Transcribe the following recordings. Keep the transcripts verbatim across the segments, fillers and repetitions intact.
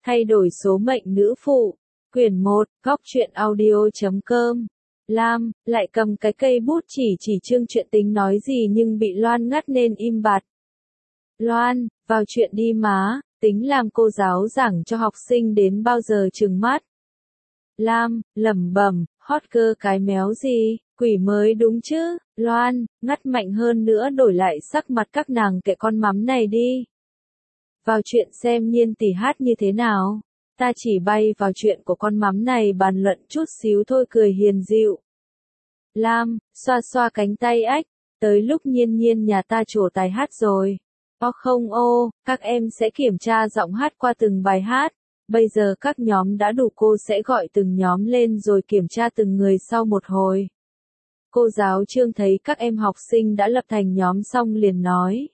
Thay đổi số mệnh nữ phụ. Quyển một, góc truyện audio chấm com. Lam, lại cầm cái cây bút chỉ chỉ chương chuyện tính nói gì nhưng bị Loan ngắt nên im bặt. Loan, vào chuyện đi má, tính làm cô giáo giảng cho học sinh đến bao giờ trừng mắt. Lam, lẩm bẩm, hot girl cái méo gì, quỷ mới đúng chứ. Loan, ngắt mạnh hơn nữa đổi lại sắc mặt các nàng kệ con mắm này đi. Vào chuyện xem Nhiên tỷ hát như thế nào. Ta chỉ bay vào chuyện của con mắm này bàn luận chút xíu thôi, cười hiền dịu. Lam, xoa xoa cánh tay ách, tới lúc Nhiên Nhiên nhà ta trổ tài hát rồi. Ô không ô, các em sẽ kiểm tra giọng hát qua từng bài hát. Bây giờ các nhóm đã đủ, cô sẽ gọi từng nhóm lên rồi kiểm tra từng người sau một hồi. Cô giáo Trương thấy các em học sinh đã lập thành nhóm xong liền nói.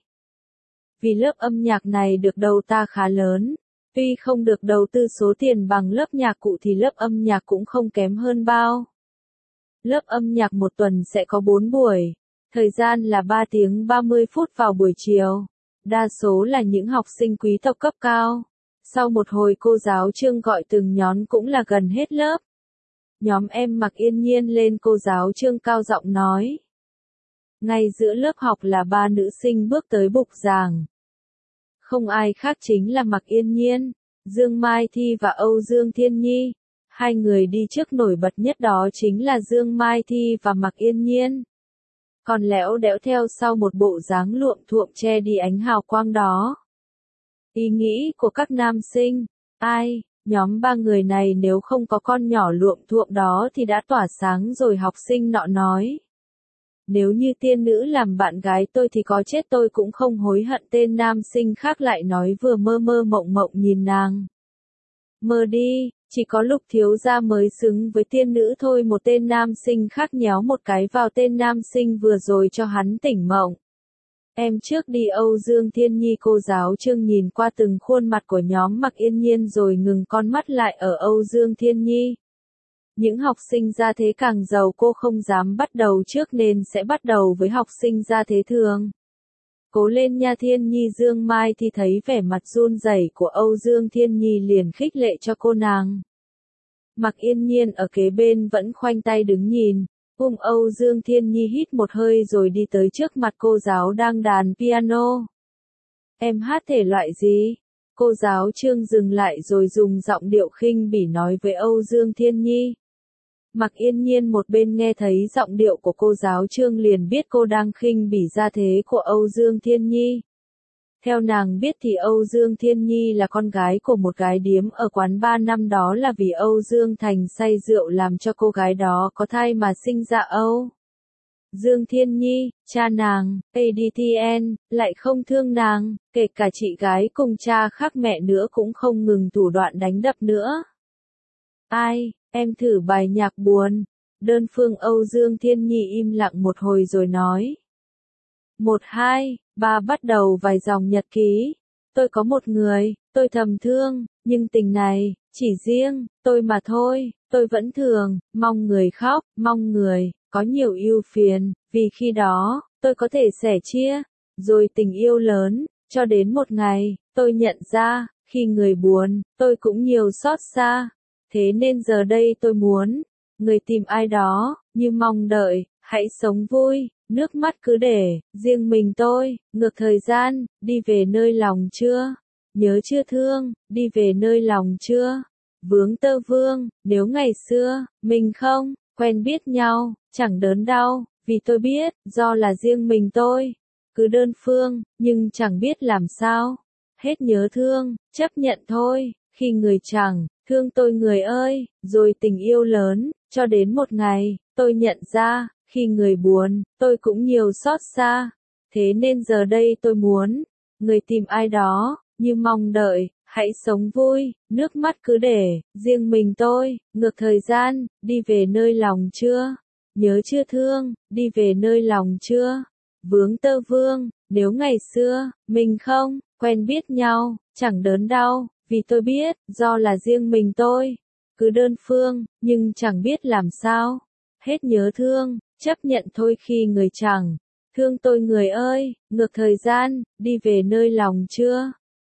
Vì lớp âm nhạc này được đầu ta khá lớn. Tuy không được đầu tư số tiền bằng lớp nhạc cụ thì lớp âm nhạc cũng không kém hơn bao. Lớp âm nhạc một tuần sẽ có bốn buổi. Thời gian là ba tiếng ba mươi phút vào buổi chiều. Đa số là những học sinh quý tộc cấp cao. Sau một hồi cô giáo Trương gọi từng nhóm cũng là gần hết lớp. Nhóm em Mặc Yên Nhiên lên, cô giáo Trương cao giọng nói. Ngay giữa lớp học là ba nữ sinh bước tới bục giảng. Không ai khác chính là Mặc Yên Nhiên, Dương Mai Thi và Âu Dương Thiên Nhi. Hai người đi trước nổi bật nhất đó chính là Dương Mai Thi và Mặc Yên Nhiên. Còn lẽo đẽo theo sau một bộ dáng luộm thuộm che đi ánh hào quang đó. Ý nghĩ của các nam sinh, ai, nhóm ba người này nếu không có con nhỏ luộm thuộm đó thì đã tỏa sáng rồi, học sinh nọ nói. Nếu như tiên nữ làm bạn gái tôi thì có chết tôi cũng không hối hận. Tên nam sinh khác lại nói vừa mơ mơ mộng mộng nhìn nàng. Mơ đi, chỉ có Lục thiếu gia mới xứng với tiên nữ thôi. Một tên nam sinh khác nhéo một cái vào tên nam sinh vừa rồi cho hắn tỉnh mộng. Em trước đi. Âu Dương Thiên Nhi, cô giáo Trương nhìn qua từng khuôn mặt của nhóm Mặc Yên Nhiên rồi ngừng con mắt lại ở Âu Dương Thiên Nhi. Những học sinh gia thế càng giàu cô không dám bắt đầu trước nên sẽ bắt đầu với học sinh gia thế thường. Cố lên nha Thiên Nhi. Dương Mai thì thấy vẻ mặt run rẩy của Âu Dương Thiên Nhi liền khích lệ cho cô nàng. Mặc Yên Nhiên ở kế bên vẫn khoanh tay đứng nhìn. Ung Âu Dương Thiên Nhi hít một hơi rồi đi tới trước mặt cô giáo đang đàn piano. Em hát thể loại gì? Cô giáo Trương dừng lại rồi dùng giọng điệu khinh bỉ nói với Âu Dương Thiên Nhi. Mặc Yên Nhiên một bên nghe thấy giọng điệu của cô giáo Trương liền biết cô đang khinh bỉ gia thế của Âu Dương Thiên Nhi. Theo nàng biết thì Âu Dương Thiên Nhi là con gái của một gái điếm ở quán ba, năm đó là vì Âu Dương Thành say rượu làm cho cô gái đó có thai mà sinh ra Âu Dương Thiên Nhi. Cha nàng, a đê tê en, lại không thương nàng, kể cả chị gái cùng cha khác mẹ nữa cũng không ngừng thủ đoạn đánh đập nữa. Ai, em thử bài nhạc buồn. Đơn phương. Âu Dương Thiên Nhi im lặng một hồi rồi nói. Một hai, ba bắt đầu vài dòng nhật ký. Tôi có một người, tôi thầm thương, nhưng tình này, chỉ riêng, tôi mà thôi, tôi vẫn thường, mong người khóc, mong người, có nhiều ưu phiền, vì khi đó, tôi có thể sẻ chia, rồi tình yêu lớn, cho đến một ngày, tôi nhận ra, khi người buồn, tôi cũng nhiều xót xa. Thế nên giờ đây tôi muốn, người tìm ai đó, như mong đợi, hãy sống vui, nước mắt cứ để, riêng mình tôi, ngược thời gian, đi về nơi lòng chưa, nhớ chưa thương, đi về nơi lòng chưa, vướng tơ vương, nếu ngày xưa, mình không, quen biết nhau, chẳng đớn đau, vì tôi biết, do là riêng mình tôi, cứ đơn phương, nhưng chẳng biết làm sao, hết nhớ thương, chấp nhận thôi, khi người chẳng thương tôi người ơi, rồi tình yêu lớn, cho đến một ngày, tôi nhận ra, khi người buồn, tôi cũng nhiều xót xa. Thế nên giờ đây tôi muốn, người tìm ai đó, như mong đợi, hãy sống vui, nước mắt cứ để, riêng mình tôi, ngược thời gian, đi về nơi lòng chưa, nhớ chưa thương, đi về nơi lòng chưa, vướng tơ vương, nếu ngày xưa, mình không, quen biết nhau, chẳng đớn đau. Vì tôi biết, do là riêng mình tôi, cứ đơn phương, nhưng chẳng biết làm sao, hết nhớ thương, chấp nhận thôi khi người chẳng thương tôi người ơi, ngược thời gian, đi về nơi lòng chưa,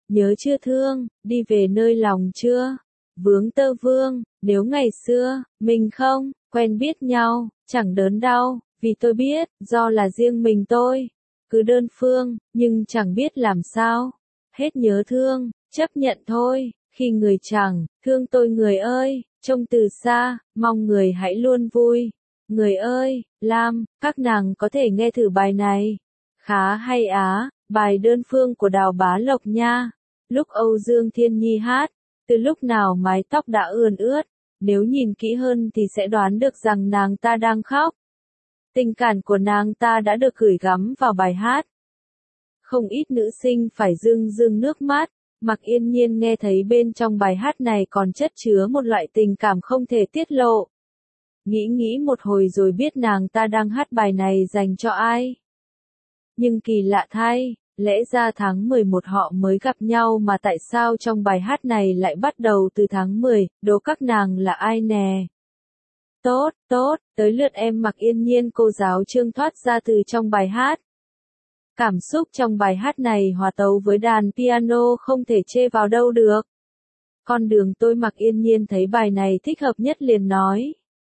nhớ chưa thương, đi về nơi lòng chưa? Vướng tơ vương, nếu ngày xưa, mình không, quen biết nhau, chẳng đớn đau, vì tôi biết, do là riêng mình tôi. Cứ đơn phương, nhưng chẳng biết làm sao. Hết nhớ thương, chấp nhận thôi, khi người chẳng, thương tôi người ơi, trông từ xa, mong người hãy luôn vui. Người ơi, Lam, các nàng có thể nghe thử bài này. Khá hay á, bài đơn phương của Đào Bá Lộc nha. Lúc Âu Dương Thiên Nhi hát, từ lúc nào mái tóc đã ươn ướt, nếu nhìn kỹ hơn thì sẽ đoán được rằng nàng ta đang khóc. Tình cảm của nàng ta đã được gửi gắm vào bài hát. Không ít nữ sinh phải rưng rưng nước mắt, Mạc Yên Nhiên nghe thấy bên trong bài hát này còn chất chứa một loại tình cảm không thể tiết lộ. Nghĩ nghĩ một hồi rồi biết nàng ta đang hát bài này dành cho ai. Nhưng kỳ lạ thay, lẽ ra tháng mười một họ mới gặp nhau mà tại sao trong bài hát này lại bắt đầu từ tháng mười, đố các nàng là ai nè. Tốt, tốt, tới lượt em Mạc Yên Nhiên cô giáo Trương thoát ra từ trong bài hát. Cảm xúc trong bài hát này hòa tấu với đàn piano không thể chê vào đâu được. Con đường tôi Mạc Yên Nhiên thấy bài này thích hợp nhất liền nói.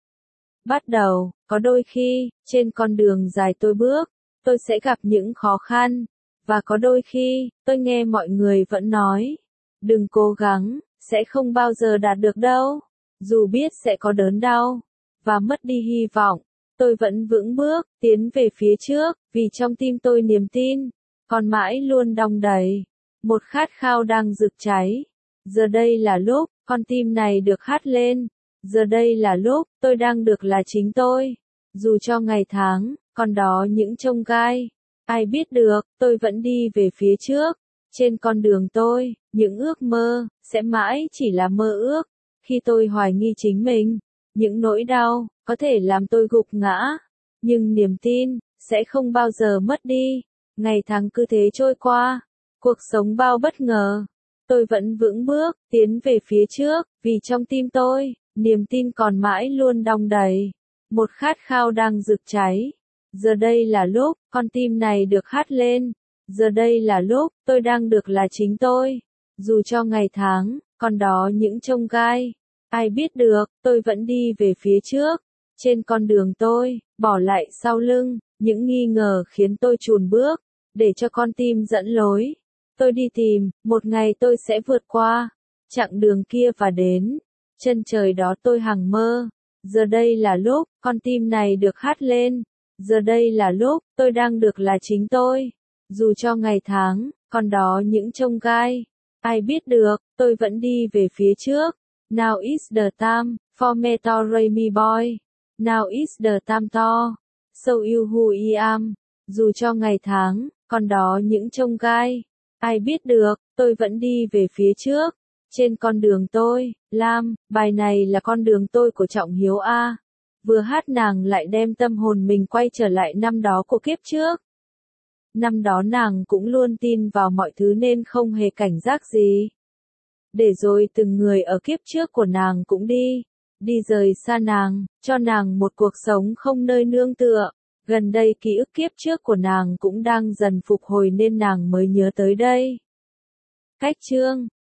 Bắt đầu, có đôi khi, trên con đường dài tôi bước, tôi sẽ gặp những khó khăn. Và có đôi khi, tôi nghe mọi người vẫn nói, đừng cố gắng, sẽ không bao giờ đạt được đâu. Dù biết sẽ có đớn đau, và mất đi hy vọng, tôi vẫn vững bước, tiến về phía trước, vì trong tim tôi niềm tin, còn mãi luôn đong đầy. Một khát khao đang rực cháy. Giờ đây là lúc, con tim này được hát lên. Giờ đây là lúc, tôi đang được là chính tôi. Dù cho ngày tháng, còn đó những chông gai. Ai biết được, tôi vẫn đi về phía trước. Trên con đường tôi, những ước mơ, sẽ mãi chỉ là mơ ước. Khi tôi hoài nghi chính mình, những nỗi đau, có thể làm tôi gục ngã. Nhưng niềm tin, sẽ không bao giờ mất đi. Ngày tháng cứ thế trôi qua. Cuộc sống bao bất ngờ. Tôi vẫn vững bước, tiến về phía trước, vì trong tim tôi, niềm tin còn mãi luôn đong đầy. Một khát khao đang rực cháy. Giờ đây là lúc, con tim này được hát lên. Giờ đây là lúc, tôi đang được là chính tôi. Dù cho ngày tháng, còn đó những chông gai. Ai biết được, tôi vẫn đi về phía trước. Trên con đường tôi, bỏ lại sau lưng, những nghi ngờ khiến tôi chùn bước. Để cho con tim dẫn lối. Tôi đi tìm, một ngày tôi sẽ vượt qua. Chặng đường kia và đến. Chân trời đó tôi hằng mơ. Giờ đây là lúc, con tim này được hát lên. Giờ đây là lúc, tôi đang được là chính tôi. Dù cho ngày tháng, còn đó những chông gai. Ai biết được, tôi vẫn đi về phía trước. Now is the time, for me to raise me boy. Now is the time to, show you who I am. Dù cho ngày tháng, còn đó những chông gai. Ai biết được, tôi vẫn đi về phía trước. Trên con đường tôi, Lam, bài này là con đường tôi của Trọng Hiếu A. Vừa hát nàng lại đem tâm hồn mình quay trở lại năm đó của kiếp trước. Năm đó nàng cũng luôn tin vào mọi thứ nên không hề cảnh giác gì. Để rồi từng người ở kiếp trước của nàng cũng đi. Đi rời xa nàng, cho nàng một cuộc sống không nơi nương tựa. Gần đây ký ức kiếp trước của nàng cũng đang dần phục hồi nên nàng mới nhớ tới đây. Cách chương